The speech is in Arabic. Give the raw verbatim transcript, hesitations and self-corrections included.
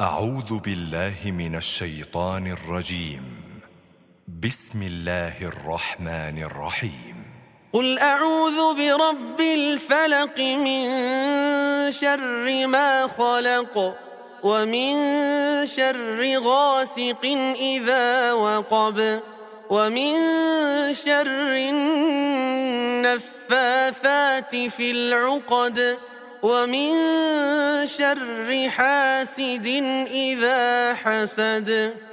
أعوذ بالله من الشيطان الرجيم. بسم الله الرحمن الرحيم. قل أعوذ برب الفلق من شر ما خلق ومن شر غاسق إذا وقب ومن شر النفاثات في العقد ومن شر حاسد إذا حسد.